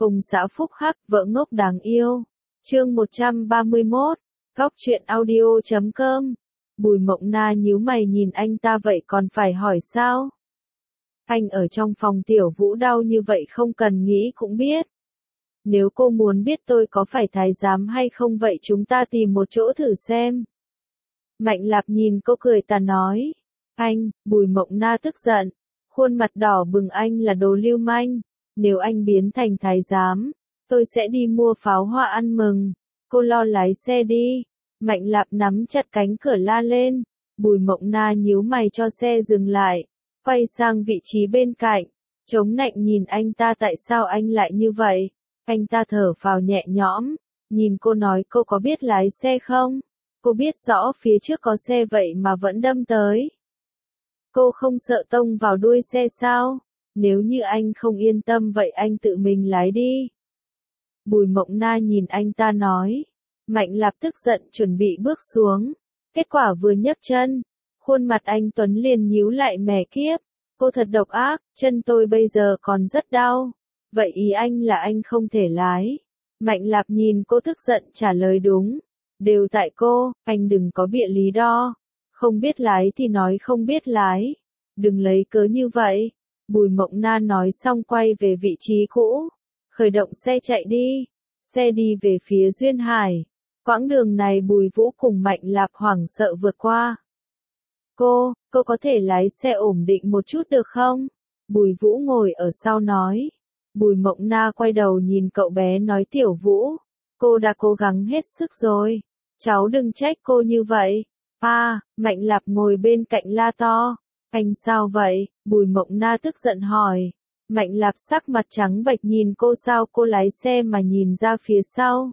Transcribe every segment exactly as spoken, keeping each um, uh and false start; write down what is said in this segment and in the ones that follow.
Ông xã phúc hắc, vợ ngốc đáng yêu. Chương một trăm ba mươi mốt. Góc truyện audio chấm com. Bùi Mộng Na nhíu mày nhìn anh ta vậy còn phải hỏi sao? Anh ở trong phòng Tiểu Vũ đau như vậy không cần nghĩ cũng biết. Nếu cô muốn biết tôi có phải thái giám hay không vậy chúng ta tìm một chỗ thử xem. Mạnh Lạp nhìn cô cười tà nói. Anh, Bùi Mộng Na tức giận. Khuôn mặt đỏ bừng, anh là đồ lưu manh. Nếu anh biến thành thái giám, tôi sẽ đi mua pháo hoa ăn mừng. Cô lo lái xe đi. Mạnh Lạp nắm chặt cánh cửa la lên. Bùi Mộng Na nhíu mày cho xe dừng lại. Quay sang vị trí bên cạnh. Chống nạnh nhìn anh ta, tại sao anh lại như vậy? Anh ta thở phào nhẹ nhõm. Nhìn cô nói, cô có biết lái xe không? Cô biết rõ phía trước có xe vậy mà vẫn đâm tới. Cô không sợ tông vào đuôi xe sao? Nếu như anh không yên tâm vậy anh tự mình lái đi. Bùi Mộng Na nhìn anh ta nói. Mạnh Lạp tức giận chuẩn bị bước xuống. Kết quả vừa nhấc chân. Khuôn mặt anh Tuấn liền nhíu lại, mẹ kiếp. Cô thật độc ác, chân tôi bây giờ còn rất đau. Vậy ý anh là anh không thể lái. Mạnh Lạp nhìn cô tức giận trả lời đúng. Đều tại cô, anh đừng có bịa lý do. Không biết lái thì nói không biết lái. Đừng lấy cớ như vậy. Bùi Mộng Na nói xong quay về vị trí cũ. Khởi động xe chạy đi. Xe đi về phía Duyên Hải. Quãng đường này Bùi Vũ cùng Mạnh Lạp hoảng sợ vượt qua. Cô, cô có thể lái xe ổn định một chút được không? Bùi Vũ ngồi ở sau nói. Bùi Mộng Na quay đầu nhìn cậu bé nói, Tiểu Vũ, cô đã cố gắng hết sức rồi. Cháu đừng trách cô như vậy. À, Mạnh Lạp ngồi bên cạnh la to. Anh sao vậy? Bùi Mộng Na tức giận hỏi. Mạnh Lạp sắc mặt trắng bệch nhìn cô, sao cô lái xe mà nhìn ra phía sau?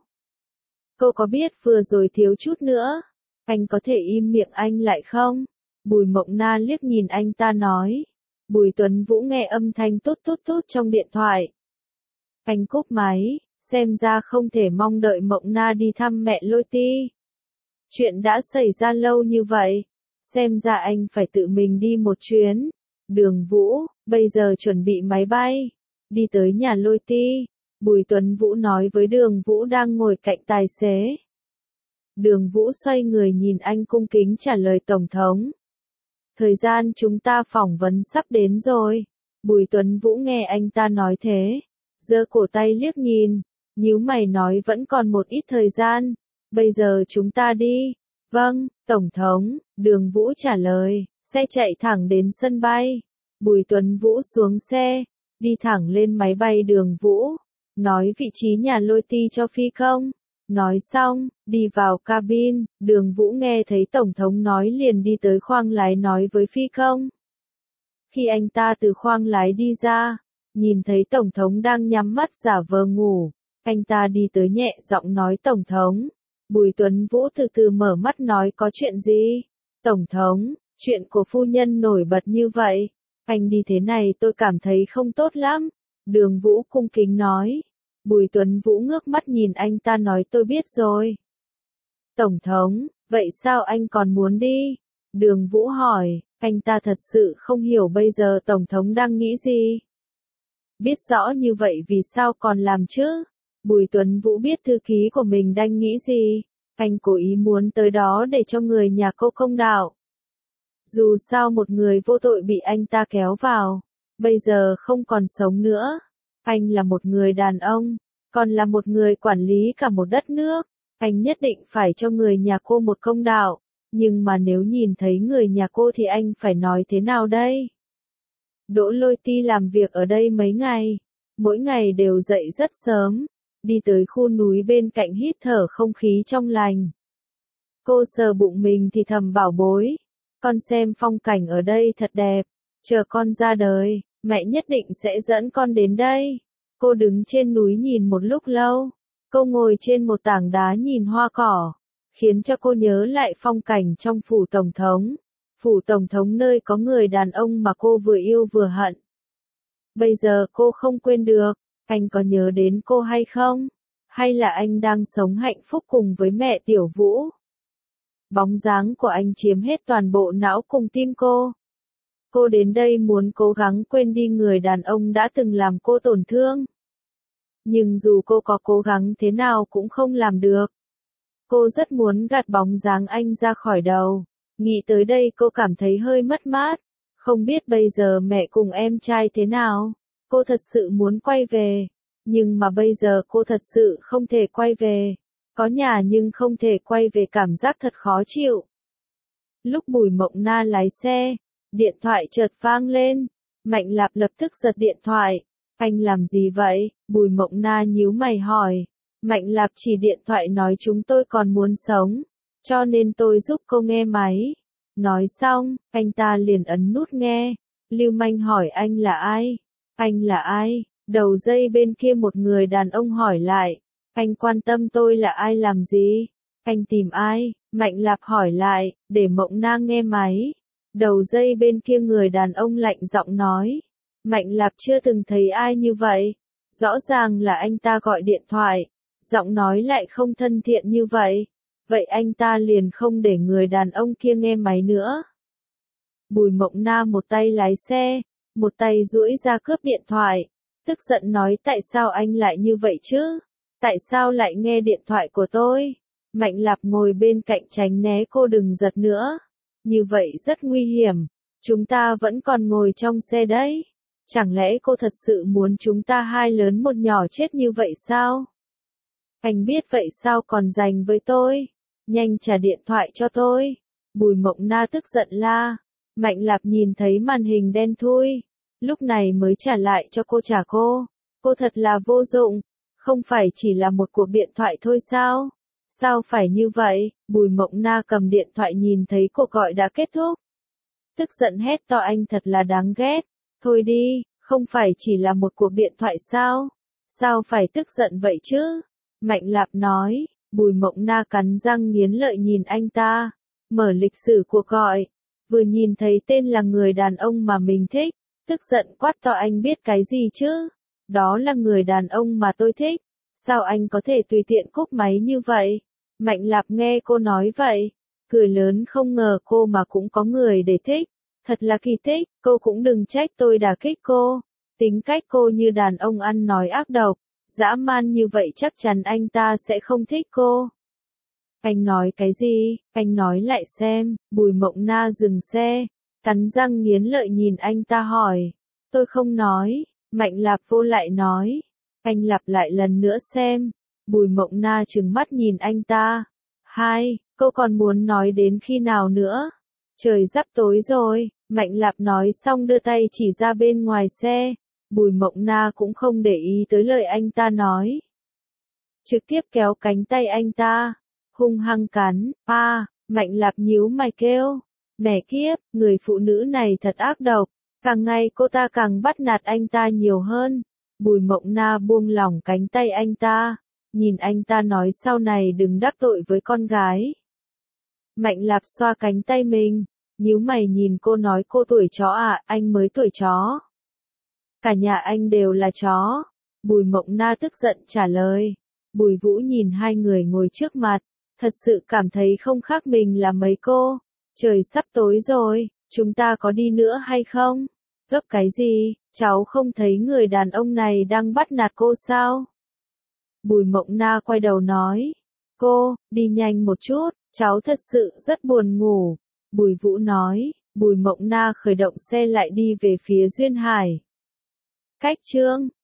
Cô có biết vừa rồi thiếu chút nữa? Anh có thể im miệng anh lại không? Bùi Mộng Na liếc nhìn anh ta nói. Bùi Tuấn Vũ nghe âm thanh tút tút tút trong điện thoại. Anh cúp máy, xem ra không thể mong đợi Mộng Na đi thăm mẹ Lôi Ti. Chuyện đã xảy ra lâu như vậy, xem ra anh phải tự mình đi một chuyến. Đường Vũ, bây giờ chuẩn bị máy bay, đi tới nhà Lôi Ti. Bùi Tuấn Vũ nói với Đường Vũ đang ngồi cạnh tài xế. Đường Vũ xoay người nhìn anh cung kính trả lời, Tổng thống. Thời gian chúng ta phỏng vấn sắp đến rồi. Bùi Tuấn Vũ nghe anh ta nói thế, giơ cổ tay liếc nhìn, nhíu mày nói vẫn còn một ít thời gian. Bây giờ chúng ta đi. Vâng, Tổng thống, Đường Vũ trả lời, xe chạy thẳng đến sân bay. Bùi Tuấn Vũ xuống xe, đi thẳng lên máy bay. Đường Vũ nói vị trí nhà Lôi Ti cho phi công. Nói xong, đi vào cabin, Đường Vũ nghe thấy Tổng thống nói liền đi tới khoang lái nói với phi công. Khi anh ta từ khoang lái đi ra, nhìn thấy Tổng thống đang nhắm mắt giả vờ ngủ, anh ta đi tới nhẹ giọng nói, Tổng thống. Bùi Tuấn Vũ từ từ mở mắt nói, có chuyện gì? Tổng thống, chuyện của phu nhân nổi bật như vậy. Anh đi thế này tôi cảm thấy không tốt lắm. Đường Vũ cung kính nói. Bùi Tuấn Vũ ngước mắt nhìn anh ta nói, tôi biết rồi. Tổng thống, vậy sao anh còn muốn đi? Đường Vũ hỏi, anh ta thật sự không hiểu bây giờ Tổng thống đang nghĩ gì. Biết rõ như vậy vì sao còn làm chứ? Bùi Tuấn Vũ biết thư ký của mình đang nghĩ gì. Anh cố ý muốn tới đó để cho người nhà cô công đạo. Dù sao một người vô tội bị anh ta kéo vào, bây giờ không còn sống nữa. Anh là một người đàn ông, còn là một người quản lý cả một đất nước. Anh nhất định phải cho người nhà cô một công đạo. Nhưng mà nếu nhìn thấy người nhà cô thì anh phải nói thế nào đây? Đỗ Lôi Ti làm việc ở đây mấy ngày. Mỗi ngày đều dậy rất sớm. Đi tới khu núi bên cạnh hít thở không khí trong lành. Cô sờ bụng mình thì thầm bảo bối. Con xem phong cảnh ở đây thật đẹp. Chờ con ra đời, mẹ nhất định sẽ dẫn con đến đây. Cô đứng trên núi nhìn một lúc lâu. Cô ngồi trên một tảng đá nhìn hoa cỏ. Khiến cho cô nhớ lại phong cảnh trong phủ Tổng thống. Phủ Tổng thống nơi có người đàn ông mà cô vừa yêu vừa hận. Bây giờ cô không quên được. Anh có nhớ đến cô hay không? Hay là anh đang sống hạnh phúc cùng với mẹ Tiểu Vũ? Bóng dáng của anh chiếm hết toàn bộ não cùng tim cô. Cô đến đây muốn cố gắng quên đi người đàn ông đã từng làm cô tổn thương. nhưng dù cô có cố gắng thế nào cũng không làm được. Cô rất muốn gạt bóng dáng anh ra khỏi đầu. Nghĩ tới đây cô cảm thấy hơi mất mát. Không biết bây giờ mẹ cùng em trai thế nào. Cô thật sự muốn quay về. Nhưng mà bây giờ cô thật sự không thể quay về. Có nhà nhưng không thể quay về, cảm giác thật khó chịu. Lúc Bùi Mộng Na lái xe, điện thoại chợt vang lên. Mạnh Lạp lập tức giật điện thoại. Anh làm gì vậy? Bùi Mộng Na nhíu mày hỏi. Mạnh Lạp chỉ điện thoại nói chúng tôi còn muốn sống, cho nên tôi giúp cô nghe máy. Nói xong, anh ta liền ấn nút nghe. Lưu manh hỏi anh là ai? Anh là ai? Đầu dây bên kia một người đàn ông hỏi lại. Anh quan tâm tôi là ai làm gì? Anh tìm ai? Mạnh Lạp hỏi lại, để Mộng Na nghe máy. Đầu dây bên kia người đàn ông lạnh giọng nói. Mạnh Lạp chưa từng thấy ai như vậy. Rõ ràng là anh ta gọi điện thoại. Giọng nói lại không thân thiện như vậy. Vậy anh ta liền không để người đàn ông kia nghe máy nữa. Bùi Mộng Na một tay lái xe, một tay duỗi ra cướp điện thoại. Tức giận nói tại sao anh lại như vậy chứ? Tại sao lại nghe điện thoại của tôi? Mạnh Lạp ngồi bên cạnh tránh né cô đừng giật nữa. Như vậy rất nguy hiểm. Chúng ta vẫn còn ngồi trong xe đấy. Chẳng lẽ cô thật sự muốn chúng ta hai lớn một nhỏ chết như vậy sao? Anh biết vậy sao còn giành với tôi? Nhanh trả điện thoại cho tôi. Bùi Mộng Na tức giận la. Mạnh Lạp nhìn thấy màn hình đen thui. Lúc này mới trả lại cho cô trả cô. Cô thật là vô dụng. Không phải chỉ là một cuộc điện thoại thôi sao? Sao phải như vậy? Bùi Mộng Na cầm điện thoại nhìn thấy cuộc gọi đã kết thúc. Tức giận hét to anh thật là đáng ghét. Thôi đi, không phải chỉ là một cuộc điện thoại sao? Sao phải tức giận vậy chứ? Mạnh Lạp nói. Bùi Mộng Na cắn răng nghiến lợi nhìn anh ta. Mở lịch sử cuộc gọi. Vừa nhìn thấy tên là người đàn ông mà mình thích. Tức giận quát to anh biết cái gì chứ? Đó là người đàn ông mà tôi thích. Sao anh có thể tùy tiện cúp máy như vậy? Mạnh Lạp nghe cô nói vậy. Cười lớn không ngờ cô mà cũng có người để thích. Thật là kỳ tích, cô cũng đừng trách tôi đả kích cô. Tính cách cô như đàn ông ăn nói ác độc. Dã man như vậy chắc chắn anh ta sẽ không thích cô. Anh nói cái gì? Anh nói lại xem. Bùi Mộng Na dừng xe. Cắn răng nghiến lợi nhìn anh ta hỏi. Tôi không nói. Mạnh Lạp vô lại nói. Anh lặp lại lần nữa xem. Bùi Mộng Na trừng mắt nhìn anh ta. Hai, cô còn muốn nói đến khi nào nữa? Trời sắp tối rồi. Mạnh Lạp nói xong đưa tay chỉ ra bên ngoài xe. Bùi Mộng Na cũng không để ý tới lời anh ta nói. Trực tiếp kéo cánh tay anh ta. Hung hăng cắn. A, Mạnh Lạp nhíu mày kêu. Mẹ kiếp, người phụ nữ này thật ác độc. Càng ngày cô ta càng bắt nạt anh ta nhiều hơn. Bùi Mộng Na buông lỏng cánh tay anh ta. Nhìn anh ta nói sau này đừng đắc tội với con gái. Mạnh Lạp xoa cánh tay mình. Nhíu mày nhìn cô nói cô tuổi chó à, anh mới tuổi chó. Cả nhà anh đều là chó. Bùi Mộng Na tức giận trả lời. Bùi Vũ nhìn hai người ngồi trước mặt. Thật sự cảm thấy không khác mình là mấy cô. Trời sắp tối rồi, chúng ta có đi nữa hay không? Gấp cái gì, cháu không thấy người đàn ông này đang bắt nạt cô sao? Bùi Mộng Na quay đầu nói. Cô, đi nhanh một chút, cháu thật sự rất buồn ngủ. Bùi Vũ nói. Bùi Mộng Na khởi động xe lại đi về phía Duyên Hải. Cách chương